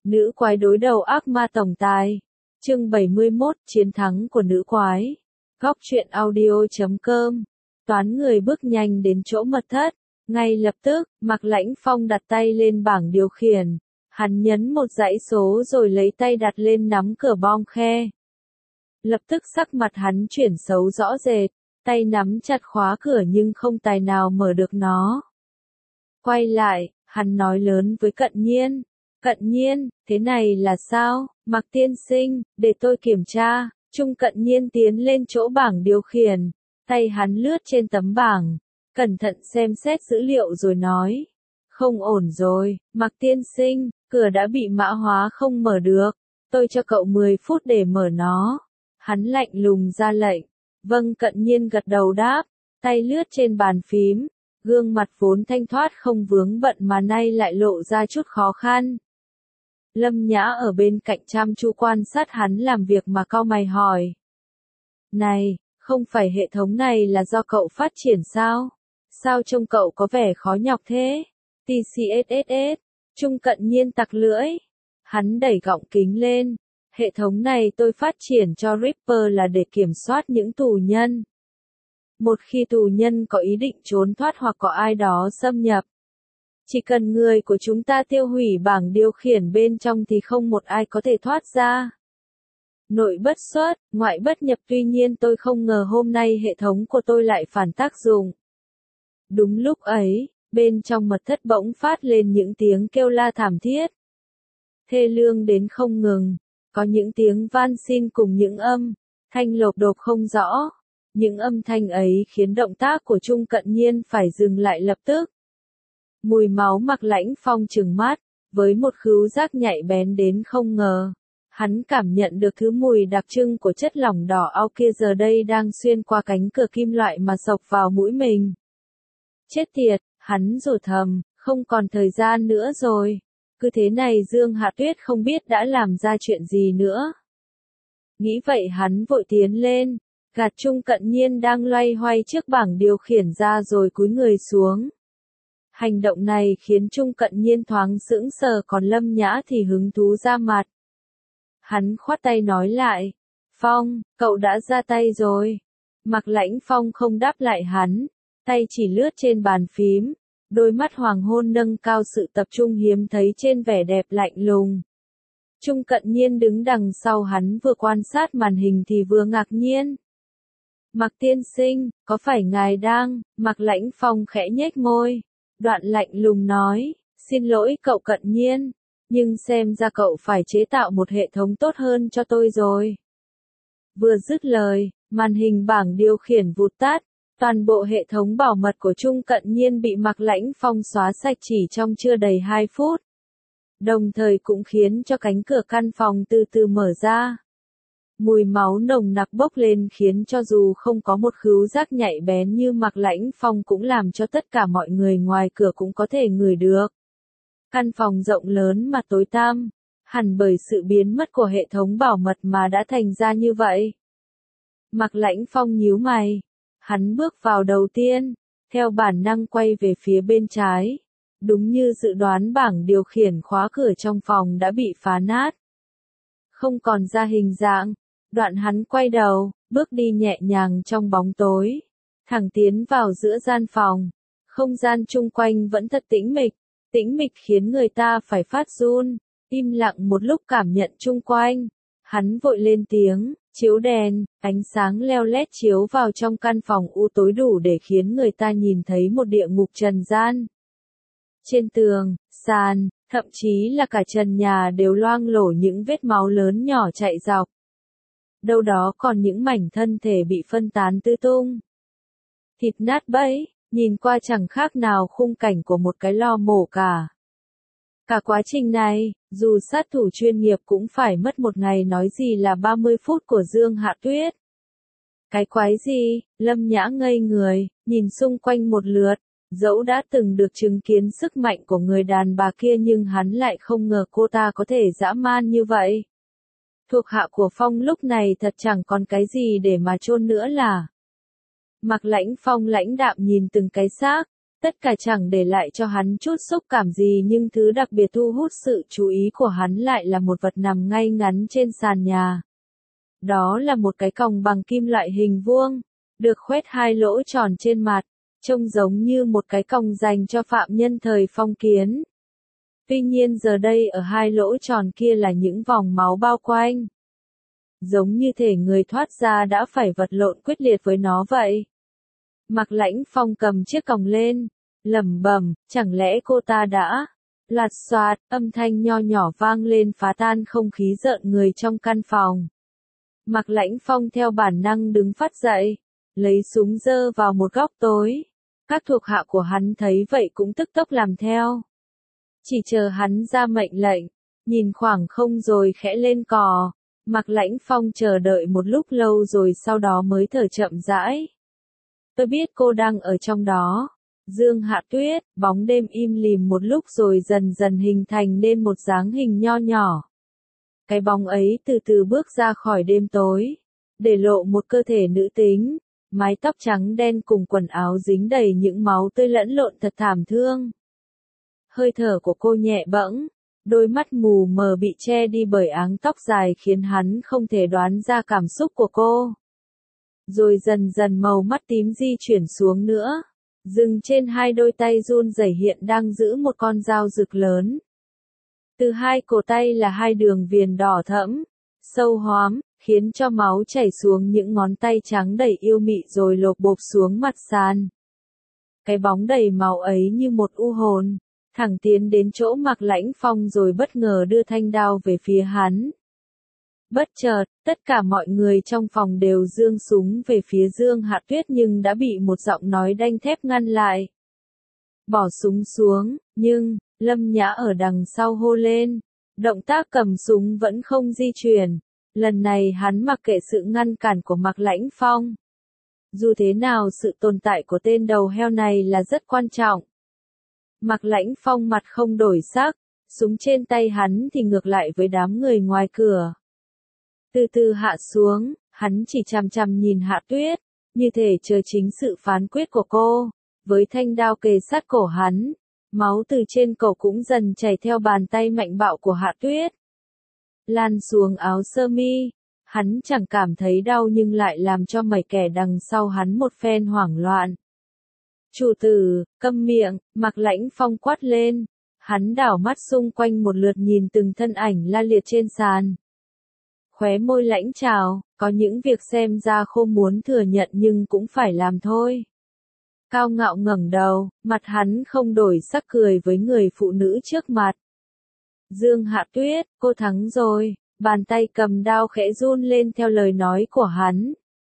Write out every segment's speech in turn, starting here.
Nữ quái đối đầu ác ma tổng tài. Chương 71, chiến thắng của nữ quái. Góc truyện audio.com. Toán người bước nhanh đến chỗ mật thất. Ngay lập tức, Mạc Lãnh Phong đặt tay lên bảng điều khiển. Hắn nhấn một dãy số rồi lấy tay đặt lên nắm cửa bong khe. Lập tức sắc mặt hắn chuyển xấu rõ rệt. Tay nắm chặt khóa cửa nhưng không tài nào mở được nó. Quay lại, hắn nói lớn với Cận Nhiên. Cận Nhiên, thế này là sao? Mạc tiên sinh, để tôi kiểm tra. Trung Cận Nhiên tiến lên chỗ bảng điều khiển. Tay hắn lướt trên tấm bảng. Cẩn thận xem xét dữ liệu rồi nói. Không ổn rồi, Mạc tiên sinh, cửa đã bị mã hóa không mở được. Tôi cho cậu 10 phút để mở nó. Hắn lạnh lùng ra lệnh. Vâng, Cận Nhiên gật đầu đáp. Tay lướt trên bàn phím. Gương mặt vốn thanh thoát không vướng bận mà nay lại lộ ra chút khó khăn. Lâm Nhã ở bên cạnh chăm chú quan sát hắn làm việc mà cau mày hỏi. Này, không phải hệ thống này là do cậu phát triển sao? Sao trông cậu có vẻ khó nhọc thế? TCSSS, Trung Cận Nhiên tặc lưỡi. Hắn đẩy gọng kính lên. Hệ thống này tôi phát triển cho Reaper là để kiểm soát những tù nhân. Một khi tù nhân có ý định trốn thoát hoặc có ai đó xâm nhập. Chỉ cần người của chúng ta tiêu hủy bảng điều khiển bên trong thì không một ai có thể thoát ra. Nội bất xuất, ngoại bất nhập, tuy nhiên tôi không ngờ hôm nay hệ thống của tôi lại phản tác dụng. Đúng lúc ấy, bên trong mật thất bỗng phát lên những tiếng kêu la thảm thiết. Thê lương đến không ngừng, có những tiếng van xin cùng những âm thanh lộp độp không rõ. Những âm thanh ấy khiến động tác của Trung Cận Nhiên phải dừng lại lập tức. Mùi máu Mạc Lãnh Phong trừng mắt, với một khứu giác nhạy bén đến không ngờ. Hắn cảm nhận được thứ mùi đặc trưng của chất lỏng đỏ ao kia giờ đây đang xuyên qua cánh cửa kim loại mà xộc vào mũi mình. Chết tiệt, hắn rủa thầm, không còn thời gian nữa rồi. Cứ thế này Dương Hạ Tuyết không biết đã làm ra chuyện gì nữa. Nghĩ vậy hắn vội tiến lên, gạt Trung Cận Nhiên đang loay hoay trước bảng điều khiển ra rồi cúi người xuống. Hành động này khiến Trung Cận Nhiên thoáng sững sờ, còn Lâm Nhã thì hứng thú ra mặt. Hắn khoát tay nói lại. Phong, cậu đã ra tay rồi. Mạc Lãnh Phong không đáp lại hắn. Tay chỉ lướt trên bàn phím. Đôi mắt hoàng hôn nâng cao sự tập trung hiếm thấy trên vẻ đẹp lạnh lùng. Trung Cận Nhiên đứng đằng sau hắn vừa quan sát màn hình thì vừa ngạc nhiên. Mạc tiên sinh, có phải ngài đang? Mạc Lãnh Phong khẽ nhếch môi. Đoạn lạnh lùng nói, xin lỗi cậu Cận Nhiên, nhưng xem ra cậu phải chế tạo một hệ thống tốt hơn cho tôi rồi. Vừa dứt lời, màn hình bảng điều khiển vụt tắt, toàn bộ hệ thống bảo mật của Trung Cận Nhiên bị Mạc Lãnh Phong xóa sạch chỉ trong chưa đầy 2 phút. Đồng thời cũng khiến cho cánh cửa căn phòng từ từ mở ra. Mùi máu nồng nặc bốc lên khiến cho dù không có một khứu giác nhạy bén như Mạc Lãnh Phong cũng làm cho tất cả mọi người ngoài cửa cũng có thể ngửi được. Căn phòng rộng lớn mà tối tăm, hẳn bởi sự biến mất của hệ thống bảo mật mà đã thành ra như vậy. Mạc Lãnh Phong nhíu mày. Hắn bước vào đầu tiên, theo bản năng quay về phía bên trái. Đúng như dự đoán, bảng điều khiển khóa cửa trong phòng đã bị phá nát. Không còn ra hình dạng. Đoạn hắn quay đầu, bước đi nhẹ nhàng trong bóng tối. Thẳng tiến vào giữa gian phòng. Không gian chung quanh vẫn thật tĩnh mịch khiến người ta phải phát run. Im lặng một lúc cảm nhận chung quanh. Hắn vội lên tiếng, chiếu đèn, ánh sáng leo lét chiếu vào trong căn phòng u tối đủ để khiến người ta nhìn thấy một địa ngục trần gian. Trên tường, sàn, thậm chí là cả trần nhà đều loang lổ những vết máu lớn nhỏ chạy dọc. Đâu đó còn những mảnh thân thể bị phân tán tứ tung. Thịt nát bấy, nhìn qua chẳng khác nào khung cảnh của một cái lò mổ cả. Cả quá trình này, dù sát thủ chuyên nghiệp cũng phải mất một ngày nói gì là 30 phút của Dương Hạ Tuyết. Cái quái gì? Lâm Nhã ngây người, nhìn xung quanh một lượt. Dẫu đã từng được chứng kiến sức mạnh của người đàn bà kia nhưng hắn lại không ngờ cô ta có thể dã man như vậy. Thuộc hạ của Phong lúc này thật chẳng còn cái gì để mà chôn nữa là. Mạc Lãnh Phong lãnh đạm nhìn từng cái xác, Tất cả chẳng để lại cho hắn chút xúc cảm gì, nhưng thứ đặc biệt thu hút sự chú ý của hắn lại là một vật nằm ngay ngắn trên sàn nhà. Đó là một cái còng bằng kim loại hình vuông, được khoét hai lỗ tròn trên mặt, trông giống như một cái còng dành cho phạm nhân thời phong kiến. Tuy nhiên giờ đây ở hai lỗ tròn kia là những vòng máu bao quanh. Giống như thể người thoát ra đã phải vật lộn quyết liệt với nó vậy. Mạc Lãnh Phong cầm chiếc còng lên, lẩm bẩm, chẳng lẽ cô ta đã... Lạt xoạt, âm thanh nho nhỏ vang lên phá tan không khí rợn người trong căn phòng. Mạc Lãnh Phong theo bản năng đứng phắt dậy, lấy súng giơ vào một góc tối. Các thuộc hạ của hắn thấy vậy cũng tức tốc làm theo. Chỉ chờ hắn ra mệnh lệnh, nhìn khoảng không rồi khẽ lên cò. Mạc Lãnh Phong chờ đợi một lúc lâu rồi sau đó mới thở chậm rãi. Tôi biết cô đang ở trong đó. Dương Hạ Tuyết, bóng đêm im lìm một lúc rồi dần dần hình thành nên một dáng hình nho nhỏ. Cái bóng ấy từ từ bước ra khỏi đêm tối, để lộ một cơ thể nữ tính, mái tóc trắng đen cùng quần áo dính đầy những máu tươi lẫn lộn thật thảm thương. Hơi thở của cô nhẹ bẫng, đôi mắt mù mờ bị che đi bởi áng tóc dài khiến hắn không thể đoán ra cảm xúc của cô. Rồi dần dần màu mắt tím di chuyển xuống nữa, dừng trên hai đôi tay run rẩy hiện đang giữ một con dao rực lớn. Từ hai cổ tay là hai đường viền đỏ thẫm, sâu hoắm, khiến cho máu chảy xuống những ngón tay trắng đầy yêu mị rồi lộp bộp xuống mặt sàn. Cái bóng đầy máu ấy như một u hồn, thẳng tiến đến chỗ Mạc Lãnh Phong rồi bất ngờ đưa thanh đao về phía hắn. Bất chợt, tất cả mọi người trong phòng đều giương súng về phía Dương Hạ Tuyết nhưng đã bị một giọng nói đanh thép ngăn lại. Bỏ súng xuống, nhưng, Lâm Nhã ở đằng sau hô lên. Động tác cầm súng vẫn không di chuyển. Lần này hắn mặc kệ sự ngăn cản của Mạc Lãnh Phong. Dù thế nào sự tồn tại của tên đầu heo này là rất quan trọng. Mạc Lãnh Phong mặt không đổi sắc, súng trên tay hắn thì ngược lại với đám người ngoài cửa. Từ từ hạ xuống, hắn chỉ chằm chằm nhìn Hạ Tuyết, như thể chờ chính sự phán quyết của cô. Với thanh đao kề sát cổ hắn, máu từ trên cổ cũng dần chảy theo bàn tay mạnh bạo của Hạ Tuyết. Lan xuống áo sơ mi, hắn chẳng cảm thấy đau nhưng lại làm cho mấy kẻ đằng sau hắn một phen hoảng loạn. Chủ tử, câm miệng, Mạc Lãnh Phong quát lên. Hắn đảo mắt xung quanh một lượt nhìn từng thân ảnh la liệt trên sàn. Khóe môi lãnh trào, có những việc xem ra khô muốn thừa nhận nhưng cũng phải làm thôi. Cao ngạo ngẩng đầu, mặt hắn không đổi sắc cười với người phụ nữ trước mặt. Dương Hạ Tuyết, cô thắng rồi, bàn tay cầm đao khẽ run lên theo lời nói của hắn.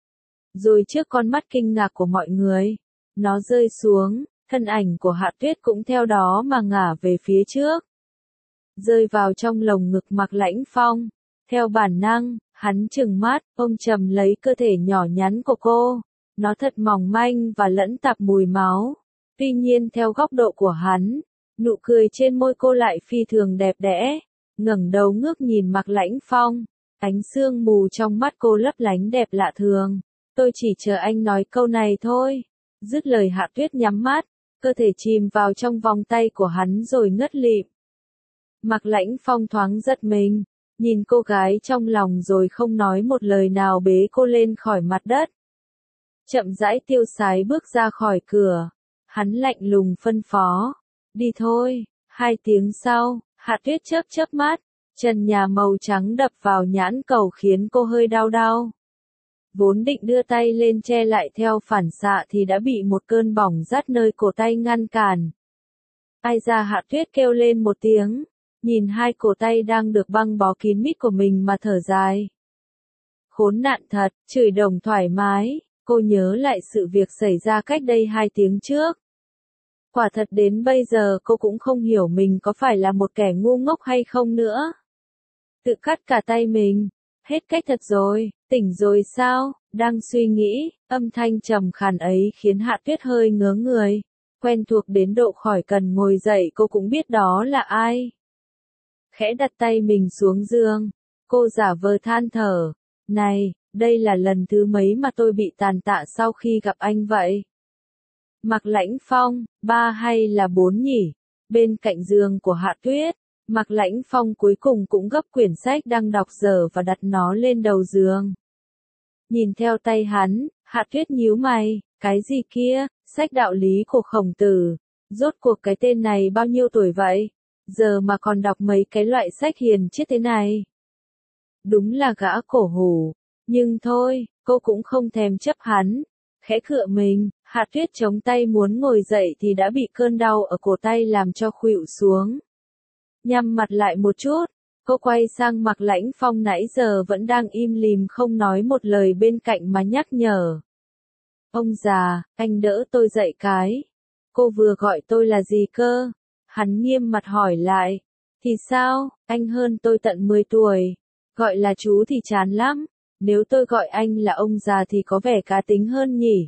Rồi trước con mắt kinh ngạc của mọi người, nó rơi xuống, thân ảnh của Hạ Tuyết cũng theo đó mà ngả về phía trước. Rơi vào trong lồng ngực Mạc Lãnh Phong. Theo bản năng, hắn trừng mắt, ôm chầm lấy cơ thể nhỏ nhắn của cô. Nó thật mỏng manh và lẫn tạp mùi máu. Tuy nhiên theo góc độ của hắn, nụ cười trên môi cô lại phi thường đẹp đẽ. Ngẩng đầu ngước nhìn Mạc Lãnh Phong, ánh sương mù trong mắt cô lấp lánh đẹp lạ thường. Tôi chỉ chờ anh nói câu này thôi. Dứt lời Hạ Tuyết nhắm mắt, cơ thể chìm vào trong vòng tay của hắn rồi ngất lịm. Mạc Lãnh Phong thoáng giật mình, nhìn cô gái trong lòng rồi không nói một lời nào bế cô lên khỏi mặt đất. Chậm rãi tiêu sái bước ra khỏi cửa, hắn lạnh lùng phân phó, đi thôi. 2 tiếng sau, Hạ Tuyết chớp chớp mắt, trần nhà màu trắng đập vào nhãn cầu khiến cô hơi đau đau. Vốn định đưa tay lên che lại theo phản xạ thì đã bị một cơn bỏng rát nơi cổ tay ngăn cản. Ai ra Hạ Tuyết kêu lên một tiếng, nhìn hai cổ tay đang được băng bó kín mít của mình mà thở dài. Khốn nạn thật, chửi đồng thoải mái, cô nhớ lại sự việc xảy ra cách đây 2 tiếng trước. Quả thật đến bây giờ cô cũng không hiểu mình có phải là một kẻ ngu ngốc hay không nữa. Tự cắt cả tay mình, hết cách thật rồi, tỉnh rồi sao, đang suy nghĩ, âm thanh trầm khàn ấy khiến Hạ Tuyết hơi ngớ người, quen thuộc đến độ khỏi cần ngồi dậy cô cũng biết đó là ai. Khẽ đặt tay mình xuống giường, cô giả vờ than thở, này, đây là lần thứ mấy mà tôi bị tàn tạ sau khi gặp anh vậy? Mạc Lãnh Phong, 3 hay là 4 nhỉ? Bên cạnh giường của Hạ Tuyết, Mạc Lãnh Phong cuối cùng cũng gấp quyển sách đang đọc dở và đặt nó lên đầu giường. Nhìn theo tay hắn, Hạ Tuyết nhíu mày, cái gì kia, sách đạo lý của Khổng Tử, rốt cuộc cái tên này bao nhiêu tuổi vậy? Giờ mà còn đọc mấy cái loại sách hiền triết thế này. Đúng là gã cổ hủ, nhưng thôi, cô cũng không thèm chấp hắn. Khẽ cựa mình, Hạ Tuyết chống tay muốn ngồi dậy thì đã bị cơn đau ở cổ tay làm cho khuỵu xuống. Nhắm mặt lại một chút, cô quay sang Mạc Lãnh Phong nãy giờ vẫn đang im lìm không nói một lời bên cạnh mà nhắc nhở. Ông già, anh đỡ tôi dậy cái. Cô vừa gọi tôi là gì cơ? Hắn nghiêm mặt hỏi lại. Thì sao, anh hơn tôi tận 10 tuổi. Gọi là chú thì chán lắm. Nếu tôi gọi anh là ông già thì có vẻ cá tính hơn nhỉ?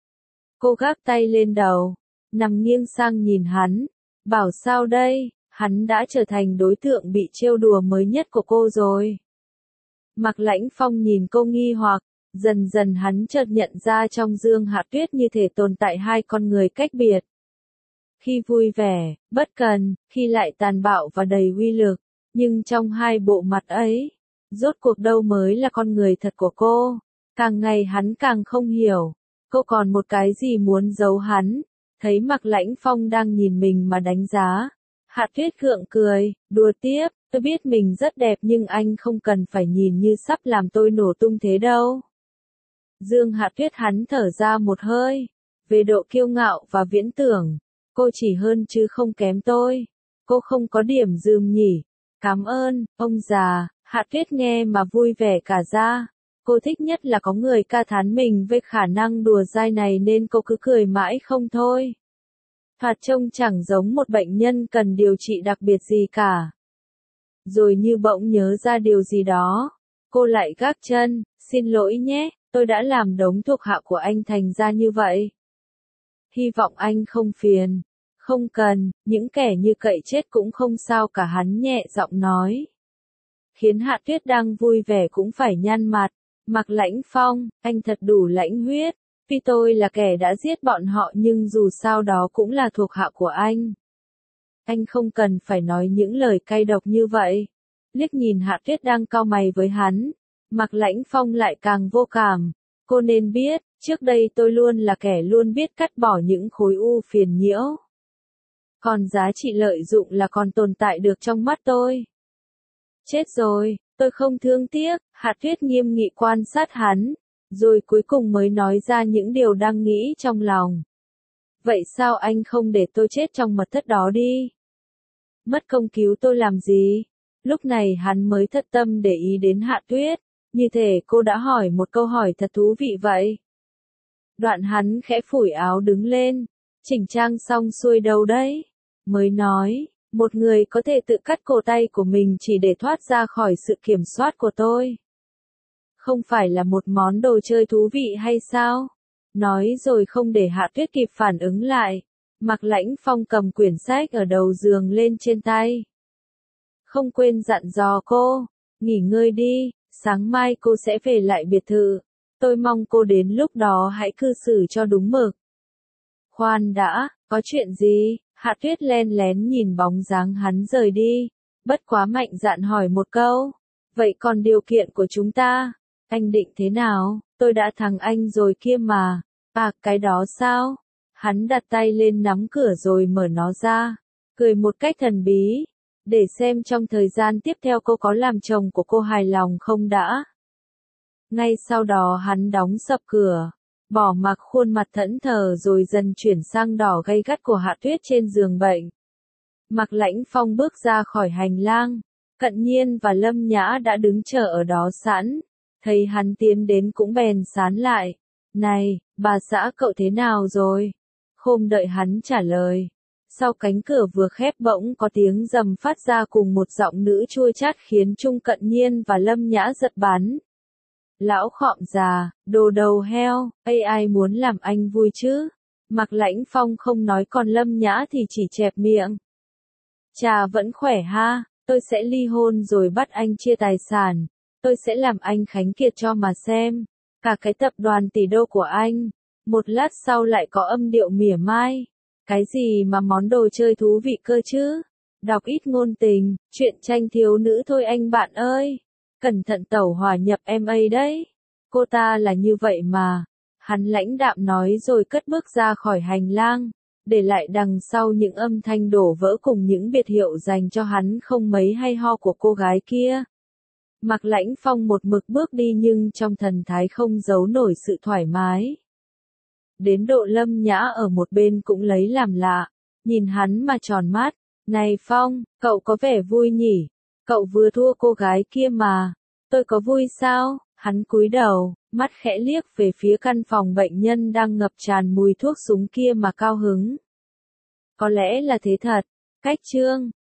Cô gác tay lên đầu, nằm nghiêng sang nhìn hắn. Bảo sao đây, hắn đã trở thành đối tượng bị trêu đùa mới nhất của cô rồi. Mạc Lãnh Phong nhìn cô nghi hoặc, dần dần hắn chợt nhận ra trong Dương Hạ Tuyết như thể tồn tại hai con người cách biệt. Khi vui vẻ, bất cần, khi lại tàn bạo và đầy uy lực, nhưng trong hai bộ mặt ấy, rốt cuộc đâu mới là con người thật của cô. Càng ngày hắn càng không hiểu, cô còn một cái gì muốn giấu hắn. Thấy Mạc Lãnh Phong đang nhìn mình mà đánh giá, Hạ Tuyết gượng cười, đùa tiếp, tôi biết mình rất đẹp nhưng anh không cần phải nhìn như sắp làm tôi nổ tung thế đâu. Dương Hạ Tuyết hắn thở ra một hơi, về độ kiêu ngạo và viễn tưởng, cô chỉ hơn chứ không kém tôi. Cô không có điểm dườm nhỉ? Cảm ơn, ông già. Hạ Tuyết nghe mà vui vẻ cả ra. Cô thích nhất là có người ca thán mình với khả năng đùa dai này nên cô cứ cười mãi không thôi. Thoạt trông chẳng giống một bệnh nhân cần điều trị đặc biệt gì cả. Rồi như bỗng nhớ ra điều gì đó, cô lại gác chân, xin lỗi nhé, tôi đã làm đống thuộc hạ của anh thành ra như vậy. Hy vọng anh không phiền. Không cần, những kẻ như cậy chết cũng không sao cả, hắn nhẹ giọng nói. Khiến Hạ Tuyết đang vui vẻ cũng phải nhăn mặt. Mạc Lãnh Phong, anh thật đủ lãnh huyết. Vì tôi là kẻ đã giết bọn họ nhưng dù sao đó cũng là thuộc hạ của anh. Anh không cần phải nói những lời cay độc như vậy. Liếc nhìn Hạ Tuyết đang cau mày với hắn, Mạc Lãnh Phong lại càng vô cảm. Cô nên biết, trước đây tôi luôn là kẻ luôn biết cắt bỏ những khối u phiền nhiễu. Còn giá trị lợi dụng là còn tồn tại được trong mắt tôi. Chết rồi, tôi không thương tiếc, Hạ Tuyết nghiêm nghị quan sát hắn, rồi cuối cùng mới nói ra những điều đang nghĩ trong lòng. Vậy sao anh không để tôi chết trong mật thất đó đi? Mất công cứu tôi làm gì? Lúc này hắn mới thất tâm để ý đến Hạ Tuyết, như thể cô đã hỏi một câu hỏi thật thú vị vậy. Đoạn hắn khẽ phủi áo đứng lên, chỉnh trang xong xuôi đâu đấy? Mới nói, một người có thể tự cắt cổ tay của mình chỉ để thoát ra khỏi sự kiểm soát của tôi. Không phải là một món đồ chơi thú vị hay sao? Nói rồi không để Hạ Tuyết kịp phản ứng lại. Mạc Lãnh Phong cầm quyển sách ở đầu giường lên trên tay. Không quên dặn dò cô, nghỉ ngơi đi, sáng mai cô sẽ về lại biệt thự. Tôi mong cô đến lúc đó hãy cư xử cho đúng mực. Khoan đã, có chuyện gì? Hạ Tuyết len lén nhìn bóng dáng hắn rời đi, bất quá mạnh dạn hỏi một câu. Vậy còn điều kiện của chúng ta? Anh định thế nào? Tôi đã thắng anh rồi kia mà. À, cái đó sao? Hắn đặt tay lên nắm cửa rồi mở nó ra, cười một cách thần bí, để xem trong thời gian tiếp theo cô có làm chồng của cô hài lòng không đã. Ngay sau đó hắn đóng sập cửa, bỏ mặc khuôn mặt thẫn thờ rồi dần chuyển sang đỏ gay gắt của Hạ Tuyết trên giường bệnh. Mạc Lãnh Phong bước ra khỏi hành lang, Cận Nhiên và Lâm Nhã đã đứng chờ ở đó sẵn, thấy hắn tiến đến cũng bèn sán lại. Này, bà xã cậu thế nào rồi? Không đợi hắn trả lời. Sau cánh cửa vừa khép bỗng có tiếng rầm phát ra cùng một giọng nữ chua chát khiến Trung Cận Nhiên và Lâm Nhã giật bắn. Lão khọm già, đồ đầu heo, ai muốn làm anh vui chứ? Mạc Lãnh Phong không nói còn Lâm Nhã thì chỉ chẹp miệng. Chà vẫn khỏe ha, tôi sẽ ly hôn rồi bắt anh chia tài sản. Tôi sẽ làm anh khánh kiệt cho mà xem. Cả cái tập đoàn tỷ đô của anh. Một lát sau lại có âm điệu mỉa mai. Cái gì mà món đồ chơi thú vị cơ chứ? Đọc ít ngôn tình, chuyện tranh thiếu nữ thôi anh bạn ơi. Cẩn thận tẩu hỏa nhập MA đấy. Cô ta là như vậy mà. Hắn lãnh đạm nói rồi cất bước ra khỏi hành lang, để lại đằng sau những âm thanh đổ vỡ cùng những biệt hiệu dành cho hắn không mấy hay ho của cô gái kia. Mạc Lãnh Phong một mực bước đi nhưng trong thần thái không giấu nổi sự thoải mái. Đến độ Lâm Nhã ở một bên cũng lấy làm lạ, nhìn hắn mà tròn mắt. Này Phong, cậu có vẻ vui nhỉ? Cậu vừa thua cô gái kia mà. Tôi có vui sao? Hắn cúi đầu, mắt khẽ liếc về phía căn phòng bệnh nhân đang ngập tràn mùi thuốc súng kia mà cao hứng. Có lẽ là thế thật. Cách Trương,